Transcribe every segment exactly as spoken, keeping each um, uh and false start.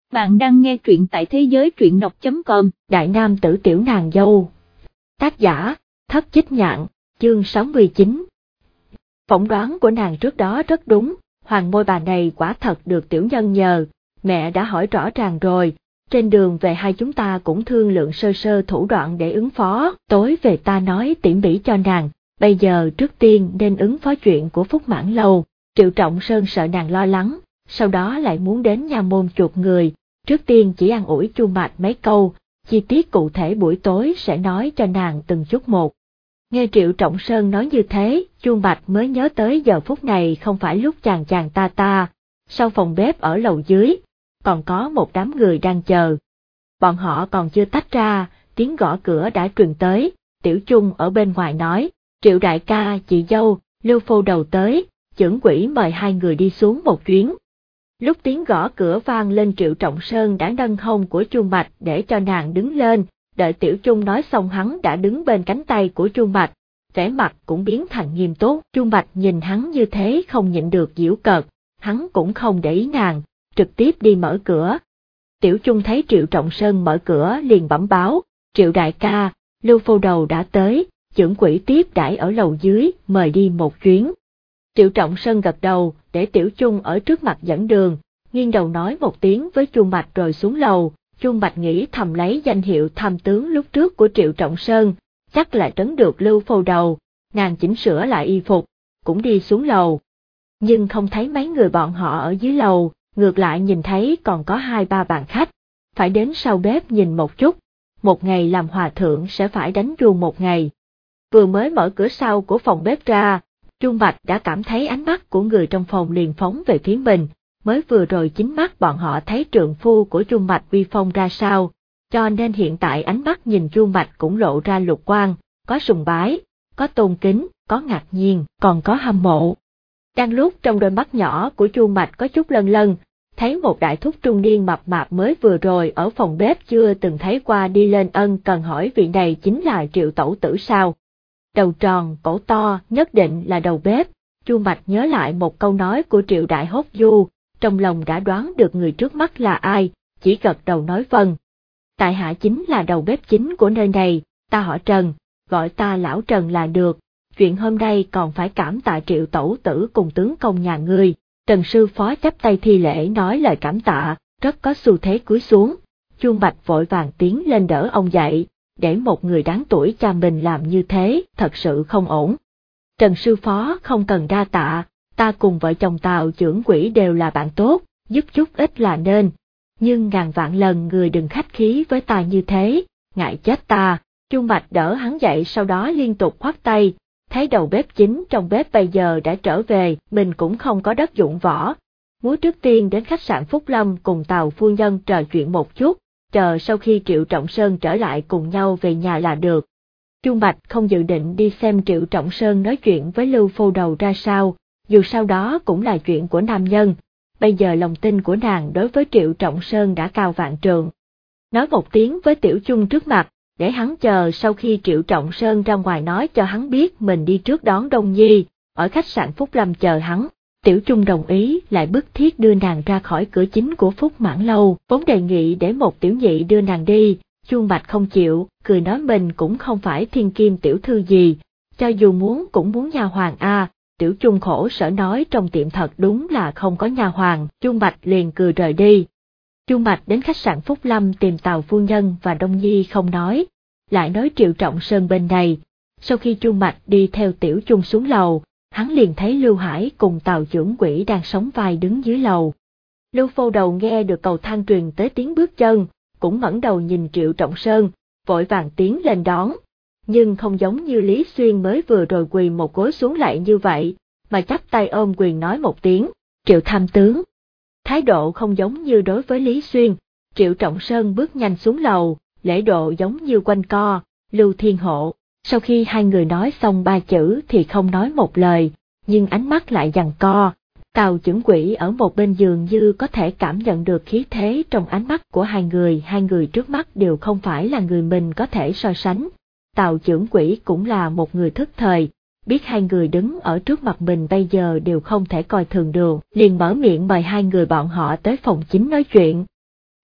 Bạn đang nghe truyện tại thế giới truyện đọc chấm com. Đại nam tử tiểu nàng dâu. Tác giả, Thất Chích Nhạn, chương sáu mươi chín. Phỏng đoán của nàng trước đó rất đúng, hoàng môi bà này quả thật được tiểu nhân nhờ, mẹ đã hỏi rõ ràng rồi, trên đường về hai chúng ta cũng thương lượng sơ sơ thủ đoạn để ứng phó, tối về ta nói tỉ mỉ cho nàng, bây giờ trước tiên nên ứng phó chuyện của Phúc Mãn Lâu. Triệu Trọng Sơn sợ nàng lo lắng, sau đó lại muốn đến nha môn chuộc người, trước tiên chỉ an ủi Chu Mạch mấy câu, chi tiết cụ thể buổi tối sẽ nói cho nàng từng chút một. Nghe Triệu Trọng Sơn nói như thế, Chu Mạch mới nhớ tới giờ phút này không phải lúc chàng chàng ta ta, sau phòng bếp ở lầu dưới, còn có một đám người đang chờ. Bọn họ còn chưa tách ra, tiếng gõ cửa đã truyền tới, Tiểu Chung ở bên ngoài nói, Triệu đại ca, chị dâu, Lưu Phô Đầu tới, chưởng quỹ mời hai người đi xuống một chuyến. Lúc tiếng gõ cửa vang lên, Triệu Trọng Sơn đã nâng hông của Chu Mạch để cho nàng đứng lên, đợi Tiểu Chung nói xong hắn đã đứng bên cánh tay của Chu Mạch, vẻ mặt cũng biến thành nghiêm túc. Chu Mạch nhìn hắn như thế không nhịn được giễu cợt, hắn cũng không để ý nàng, trực tiếp đi mở cửa. Tiểu Chung thấy Triệu Trọng Sơn mở cửa liền bẩm báo, Triệu đại ca, Lưu Phô Đầu đã tới, chưởng quỹ tiếp đãi ở lầu dưới, mời đi một chuyến. Triệu Trọng Sơn gật đầu, để Tiểu Chung ở trước mặt dẫn đường, nghiêng đầu nói một tiếng với Chu Mạch rồi xuống lầu. Chu Mạch nghĩ thầm lấy danh hiệu tham tướng lúc trước của Triệu Trọng Sơn, chắc là trấn được Lưu Phô Đầu, nàng chỉnh sửa lại y phục, cũng đi xuống lầu. Nhưng không thấy mấy người bọn họ ở dưới lầu, ngược lại nhìn thấy còn có hai ba bàn khách, phải đến sau bếp nhìn một chút, một ngày làm hòa thượng sẽ phải đánh chuông một ngày. Vừa mới mở cửa sau của phòng bếp ra, Chu Mạch đã cảm thấy ánh mắt của người trong phòng liền phóng về phía mình, mới vừa rồi chính mắt bọn họ thấy trượng phu của Chu Mạch uy phong ra sao, cho nên hiện tại ánh mắt nhìn Chu Mạch cũng lộ ra lục quang, có sùng bái, có tôn kính, có ngạc nhiên, còn có hâm mộ. Đang lúc trong đôi mắt nhỏ của Chu Mạch có chút lân lân, thấy một đại thúc trung niên mập mạp mới vừa rồi ở phòng bếp chưa từng thấy qua đi lên ân cần hỏi vị này chính là Triệu tẩu tử sao. Đầu tròn, cổ to, nhất định là đầu bếp. Chu Mạch nhớ lại một câu nói của Triệu Đại Hốt Du, trong lòng đã đoán được người trước mắt là ai, chỉ gật đầu nói vâng. Tại hạ chính là đầu bếp chính của nơi này, ta họ Trần, gọi ta lão Trần là được, chuyện hôm nay còn phải cảm tạ Triệu tẩu tử cùng tướng công nhà ngươi. Trần sư phó chắp tay thi lễ nói lời cảm tạ, rất có xu thế cúi xuống. Chu Mạch vội vàng tiến lên đỡ ông dậy, để một người đáng tuổi cha mình làm như thế, thật sự không ổn. Trần sư phó không cần đa tạ, ta cùng vợ chồng Tào trưởng quỹ đều là bạn tốt, giúp chút ít là nên. Nhưng ngàn vạn lần người đừng khách khí với ta như thế, ngại chết ta. Chu Mạch đỡ hắn dậy, sau đó liên tục khoát tay, thấy đầu bếp chính trong bếp bây giờ đã trở về, mình cũng không có đất dụng võ. Muốn trước tiên đến khách sạn Phúc Lâm cùng Tào phu nhân trò chuyện một chút, chờ sau khi Triệu Trọng Sơn trở lại cùng nhau về nhà là được. Chu Mạch không dự định đi xem Triệu Trọng Sơn nói chuyện với Lưu Phô Đầu ra sao, dù sao đó cũng là chuyện của nam nhân, bây giờ lòng tin của nàng đối với Triệu Trọng Sơn đã cao vạn trượng. Nói một tiếng với Tiểu Chung trước mặt, để hắn chờ sau khi Triệu Trọng Sơn ra ngoài nói cho hắn biết mình đi trước đón Đông Nhi, ở khách sạn Phúc Lâm chờ hắn. Tiểu Chung đồng ý, lại bức thiết đưa nàng ra khỏi cửa chính của Phúc Mãn Lâu, vốn đề nghị để một tiểu nhị đưa nàng đi, Chu Mạch không chịu, cười nói mình cũng không phải thiên kim tiểu thư gì, cho dù muốn cũng muốn nha hoàn a. Tiểu Chung khổ sở nói trong tiệm thật đúng là không có nha hoàn. Chu Mạch liền cười rời đi. Chu Mạch đến khách sạn Phúc Lâm tìm Tào phu nhân và Đông Nhi không nói, lại nói Triệu Trọng Sơn bên này. Sau khi Chu Mạch đi theo Tiểu Chung xuống lầu, hắn liền thấy Lưu Hải cùng Tào trưởng quỹ đang sóng vai đứng dưới lầu. Lưu Phô Đầu nghe được cầu thang truyền tới tiếng bước chân, cũng ngẩng đầu nhìn Triệu Trọng Sơn, vội vàng tiến lên đón, nhưng không giống như Lý Xuyên mới vừa rồi quỳ một gối xuống lạy như vậy, mà chắp tay ôm quyền nói một tiếng, Triệu tham tướng. Thái độ không giống như đối với Lý Xuyên. Triệu Trọng Sơn bước nhanh xuống lầu, lễ độ giống như quanh co, Lưu Thiên Hộ. Sau khi hai người nói xong ba chữ thì không nói một lời, nhưng ánh mắt lại giằng co. Tào trưởng quỹ ở một bên giường như có thể cảm nhận được khí thế trong ánh mắt của hai người, hai người trước mắt đều không phải là người mình có thể so sánh. Tào trưởng quỹ cũng là một người thức thời, biết hai người đứng ở trước mặt mình bây giờ đều không thể coi thường được, liền mở miệng mời hai người bọn họ tới phòng chính nói chuyện.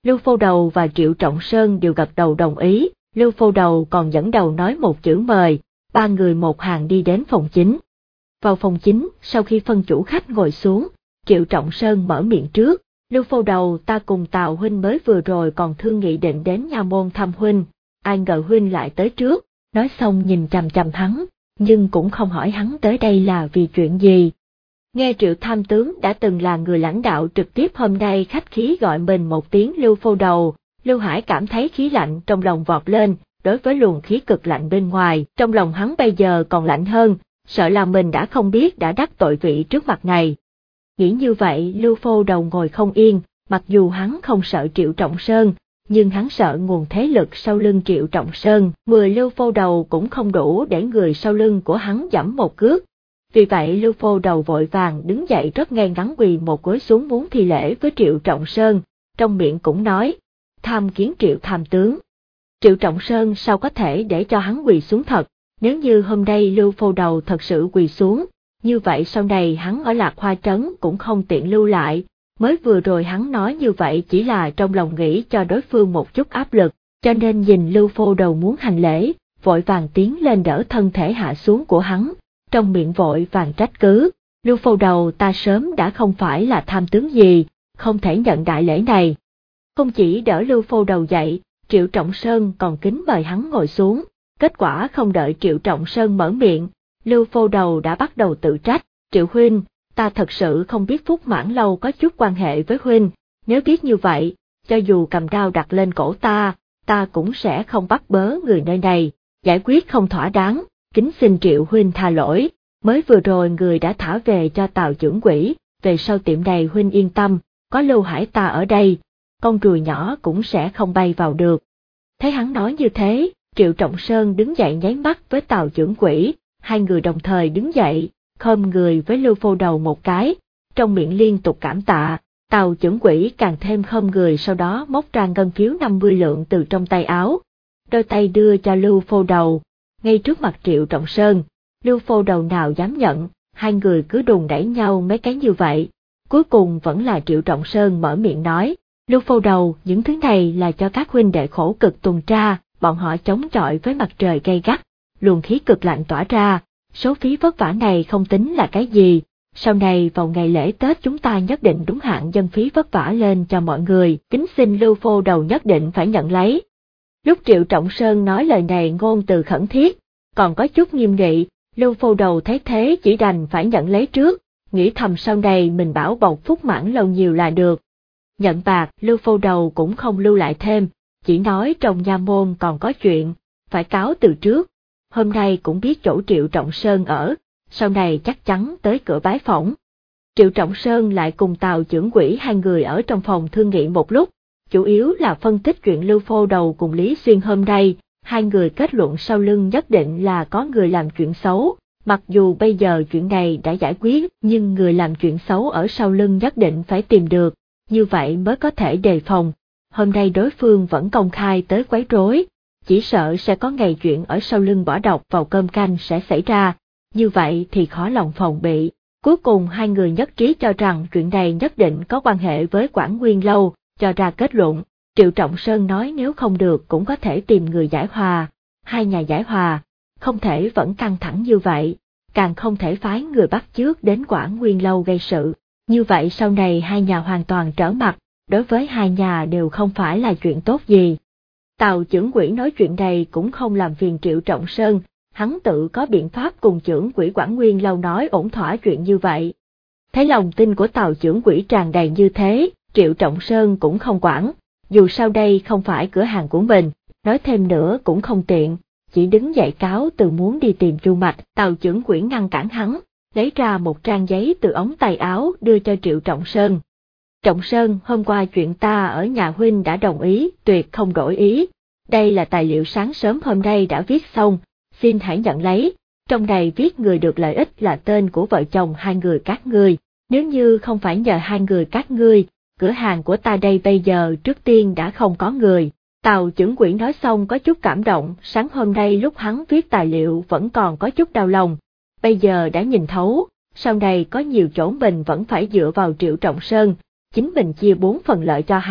Lưu Phô Đầu và Triệu Trọng Sơn đều gật đầu đồng ý, Lưu Phô Đầu còn dẫn đầu nói một chữ mời, ba người một hàng đi đến phòng chính. Vào phòng chính, sau khi phân chủ khách ngồi xuống, Triệu Trọng Sơn mở miệng trước, Lưu Phô Đầu, ta cùng Tào huynh mới vừa rồi còn thương nghị định đến nha môn thăm huynh, ai ngờ huynh lại tới trước, nói xong nhìn chằm chằm hắn, nhưng cũng không hỏi hắn tới đây là vì chuyện gì. Nghe Triệu Tham Tướng đã từng là người lãnh đạo trực tiếp hôm nay khách khí gọi mình một tiếng Lưu Phô Đầu, Lưu Hải cảm thấy khí lạnh trong lòng vọt lên, đối với luồng khí cực lạnh bên ngoài, trong lòng hắn bây giờ còn lạnh hơn, sợ là mình đã không biết đã đắc tội vị trước mặt này. Nghĩ như vậy Lưu Phô Đầu ngồi không yên, mặc dù hắn không sợ Triệu Trọng Sơn, nhưng hắn sợ nguồn thế lực sau lưng Triệu Trọng Sơn, mười Lưu Phô Đầu cũng không đủ để người sau lưng của hắn giẫm một cước. Vì vậy Lưu Phô Đầu vội vàng đứng dậy rất ngay ngắn quỳ một gối xuống muốn thi lễ với Triệu Trọng Sơn, trong miệng cũng nói, tham kiến Triệu Tham Tướng. Triệu Trọng Sơn sao có thể để cho hắn quỳ xuống thật, nếu như hôm nay Lưu Phô Đầu thật sự quỳ xuống, như vậy sau này hắn ở Lạc Hoa Trấn cũng không tiện lưu lại, mới vừa rồi hắn nói như vậy chỉ là trong lòng nghĩ cho đối phương một chút áp lực, cho nên nhìn Lưu Phô Đầu muốn hành lễ, vội vàng tiến lên đỡ thân thể hạ xuống của hắn, trong miệng vội vàng trách cứ, Lưu Phô Đầu ta sớm đã không phải là tham tướng gì, không thể nhận đại lễ này. Không chỉ đỡ Lưu Phô Đầu dậy, Triệu Trọng Sơn còn kính mời hắn ngồi xuống, kết quả không đợi Triệu Trọng Sơn mở miệng, Lưu Phô Đầu đã bắt đầu tự trách, Triệu huynh, ta thật sự không biết Phúc Mãn Lâu có chút quan hệ với huynh, nếu biết như vậy, cho dù cầm đao đặt lên cổ ta, ta cũng sẽ không bắt bớ người nơi này, giải quyết không thỏa đáng, kính xin Triệu huynh tha lỗi, mới vừa rồi người đã thả về cho Tào trưởng quỹ, về sau tiệm này huynh yên tâm, có Lưu Hải ta ở đây, con ruồi nhỏ cũng sẽ không bay vào được. Thấy hắn nói như thế, Triệu Trọng Sơn đứng dậy nháy mắt với Tào trưởng quỹ, hai người đồng thời đứng dậy, khom người với Lưu Phô Đầu một cái, trong miệng liên tục cảm tạ, Tào trưởng quỹ càng thêm khom người sau đó móc ra ngân phiếu năm mươi lượng từ trong tay áo, đôi tay đưa cho Lưu Phô Đầu, ngay trước mặt Triệu Trọng Sơn, Lưu Phô Đầu nào dám nhận, hai người cứ đùn đẩy nhau mấy cái như vậy, cuối cùng vẫn là Triệu Trọng Sơn mở miệng nói, Lưu Phô Đầu, những thứ này là cho các huynh đệ khổ cực tuần tra, bọn họ chống chọi với mặt trời gay gắt, luồng khí cực lạnh tỏa ra, số phí vất vả này không tính là cái gì, sau này vào ngày lễ Tết chúng ta nhất định đúng hạn dân phí vất vả lên cho mọi người, kính xin Lưu Phô Đầu nhất định phải nhận lấy. Lúc Triệu Trọng Sơn nói lời này ngôn từ khẩn thiết, còn có chút nghiêm nghị, Lưu Phô Đầu thấy thế chỉ đành phải nhận lấy trước, nghĩ thầm sau này mình bảo bọc Phúc Mãn Lâu nhiều là được. Nhận bạc, Lưu Phô Đầu cũng không lưu lại thêm, chỉ nói trong nha môn còn có chuyện, phải cáo từ trước, hôm nay cũng biết chỗ Triệu Trọng Sơn ở, sau này chắc chắn tới cửa bái phỏng. Triệu Trọng Sơn lại cùng Tào trưởng quỹ hai người ở trong phòng thương nghị một lúc, chủ yếu là phân tích chuyện Lưu Phô Đầu cùng Lý Xuyên hôm nay, hai người kết luận sau lưng nhất định là có người làm chuyện xấu, mặc dù bây giờ chuyện này đã giải quyết, nhưng người làm chuyện xấu ở sau lưng nhất định phải tìm được, như vậy mới có thể đề phòng. Hôm nay đối phương vẫn công khai tới quấy rối, chỉ sợ sẽ có ngày chuyện ở sau lưng bỏ độc vào cơm canh sẽ xảy ra, như vậy thì khó lòng phòng bị. Cuối cùng hai người nhất trí cho rằng chuyện này nhất định có quan hệ với Quảng Nguyên Lâu, cho ra kết luận. Triệu Trọng Sơn nói nếu không được cũng có thể tìm người giải hòa, hai nhà giải hòa, không thể vẫn căng thẳng như vậy, càng không thể phái người bắt chước đến Quảng Nguyên Lâu gây sự, như vậy sau này hai nhà hoàn toàn trở mặt, đối với hai nhà đều không phải là chuyện tốt gì. Tào trưởng quỹ nói chuyện này cũng không làm phiền Triệu Trọng Sơn, hắn tự có biện pháp cùng trưởng quỹ Quảng Nguyên Lâu nói ổn thỏa chuyện như vậy. Thấy lòng tin của Tào trưởng quỹ tràn đầy như thế, Triệu Trọng Sơn cũng không quản, dù sao đây không phải cửa hàng của mình, nói thêm nữa cũng không tiện, chỉ đứng dậy cáo từ muốn đi tìm Chu Mạch. Tào trưởng quỹ ngăn cản hắn, lấy ra một trang giấy từ ống tay áo đưa cho Triệu Trọng Sơn. Trọng Sơn, hôm qua chuyện ta ở nhà huynh đã đồng ý, tuyệt không đổi ý. Đây là tài liệu sáng sớm hôm nay đã viết xong, xin hãy nhận lấy. Trong này viết người được lợi ích là tên của vợ chồng hai người các ngươi. Nếu như không phải nhờ hai người các ngươi, cửa hàng của ta đây bây giờ trước tiên đã không có người. Tào trưởng quỹ nói xong có chút cảm động, sáng hôm nay lúc hắn viết tài liệu vẫn còn có chút đau lòng. Bây giờ đã nhìn thấu, sau này có nhiều chỗ mình vẫn phải dựa vào Triệu Trọng Sơn, chính mình chia bốn phần lợi cho hắn, tuyệt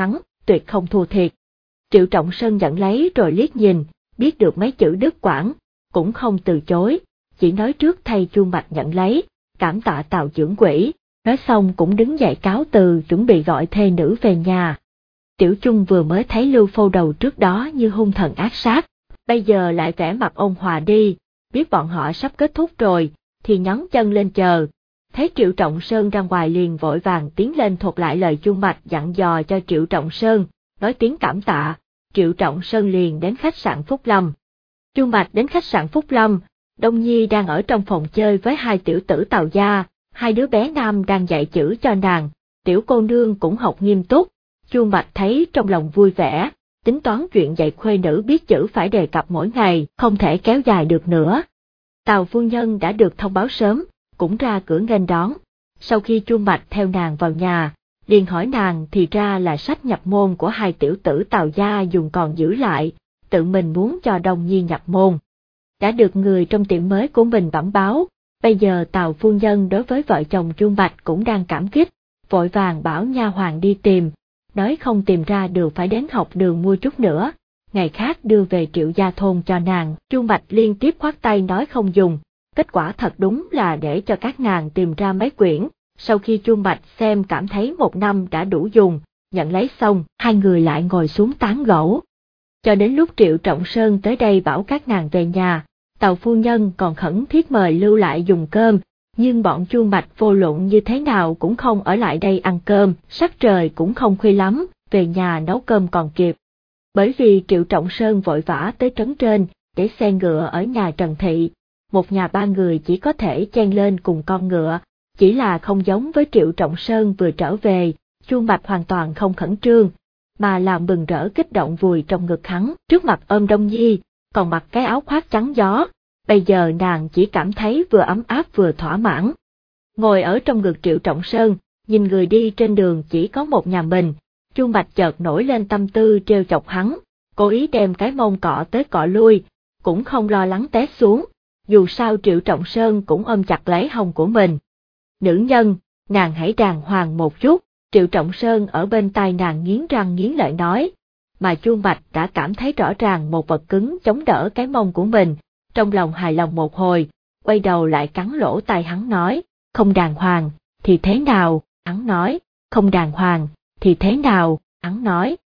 tuyệt không thua thiệt. Triệu Trọng Sơn nhận lấy rồi liếc nhìn, biết được mấy chữ đứt quãng, cũng không từ chối, chỉ nói trước thay Chu Mạch nhận lấy, cảm tạ Tào trưởng quỹ, nói xong cũng đứng dậy cáo từ chuẩn bị gọi thê nữ về nhà. Tiểu Chung vừa mới thấy Lưu Phô đầu trước đó như hung thần ác sát, bây giờ lại vẻ mặt ôn hòa đi, biết bọn họ sắp kết thúc rồi, thì nhón chân lên chờ. Thấy Triệu Trọng Sơn ra ngoài liền vội vàng tiến lên thuật lại lời Chu Mạch dặn dò cho Triệu Trọng Sơn, nói tiếng cảm tạ. Triệu Trọng Sơn liền đến khách sạn Phúc Lâm. Chu Mạch đến khách sạn Phúc Lâm, Đông Nhi đang ở trong phòng chơi với hai tiểu tử Tào gia, hai đứa bé nam đang dạy chữ cho nàng, tiểu cô nương cũng học nghiêm túc. Chu Mạch thấy trong lòng vui vẻ, tính toán chuyện dạy khuê nữ biết chữ phải đề cập mỗi ngày, không thể kéo dài được nữa. Tào phu nhân đã được thông báo sớm, cũng ra cửa nghênh đón. Sau khi Chu Mạch theo nàng vào nhà, liền hỏi nàng thì ra là sách nhập môn của hai tiểu tử Tào gia dùng còn giữ lại, tự mình muốn cho Đông Nhi nhập môn. Đã được người trong tiệm mới của mình bẩm báo, bây giờ Tào phu nhân đối với vợ chồng Chu Mạch cũng đang cảm kích, vội vàng bảo nha hoàn đi tìm, nói không tìm ra được phải đến học đường mua chút nữa, ngày khác đưa về Triệu gia thôn cho nàng. Chu Mạch liên tiếp khoát tay nói không dùng, kết quả thật đúng là để cho các nàng tìm ra mấy quyển. Sau khi Chu Mạch xem cảm thấy một năm đã đủ dùng, nhận lấy xong, hai người lại ngồi xuống tán gẫu. Cho đến lúc Triệu Trọng Sơn tới đây bảo các nàng về nhà, Tào phu nhân còn khẩn thiết mời lưu lại dùng cơm, nhưng bọn Chu Mạch vô luận như thế nào cũng không ở lại đây ăn cơm, sắc trời cũng không khuya lắm, về nhà nấu cơm còn kịp. Bởi vì Triệu Trọng Sơn vội vã tới trấn trên, để xe ngựa ở nhà Trần Thị, một nhà ba người chỉ có thể chen lên cùng con ngựa. Chỉ là không giống với Triệu Trọng Sơn vừa trở về, Chu Mạch hoàn toàn không khẩn trương, mà làm mừng rỡ kích động vùi trong ngực hắn, trước mặt ôm Đông Nhi, còn mặc cái áo khoác trắng gió, bây giờ nàng chỉ cảm thấy vừa ấm áp vừa thỏa mãn. Ngồi ở trong ngực Triệu Trọng Sơn, nhìn người đi trên đường chỉ có một nhà mình, Chu Mạch chợt nổi lên tâm tư trêu chọc hắn, cố ý đem cái mông cọ tới cọ lui, cũng không lo lắng té xuống, dù sao Triệu Trọng Sơn cũng ôm chặt lấy hông của mình. Nữ nhân, nàng hãy đàng hoàng một chút, Triệu Trọng Sơn ở bên tai nàng nghiến răng nghiến lợi nói, mà Chu Mạch đã cảm thấy rõ ràng một vật cứng chống đỡ cái mông của mình, trong lòng hài lòng một hồi, quay đầu lại cắn lỗ tai hắn nói, không đàng hoàng, thì thế nào, hắn nói, không đàng hoàng, thì thế nào, hắn nói,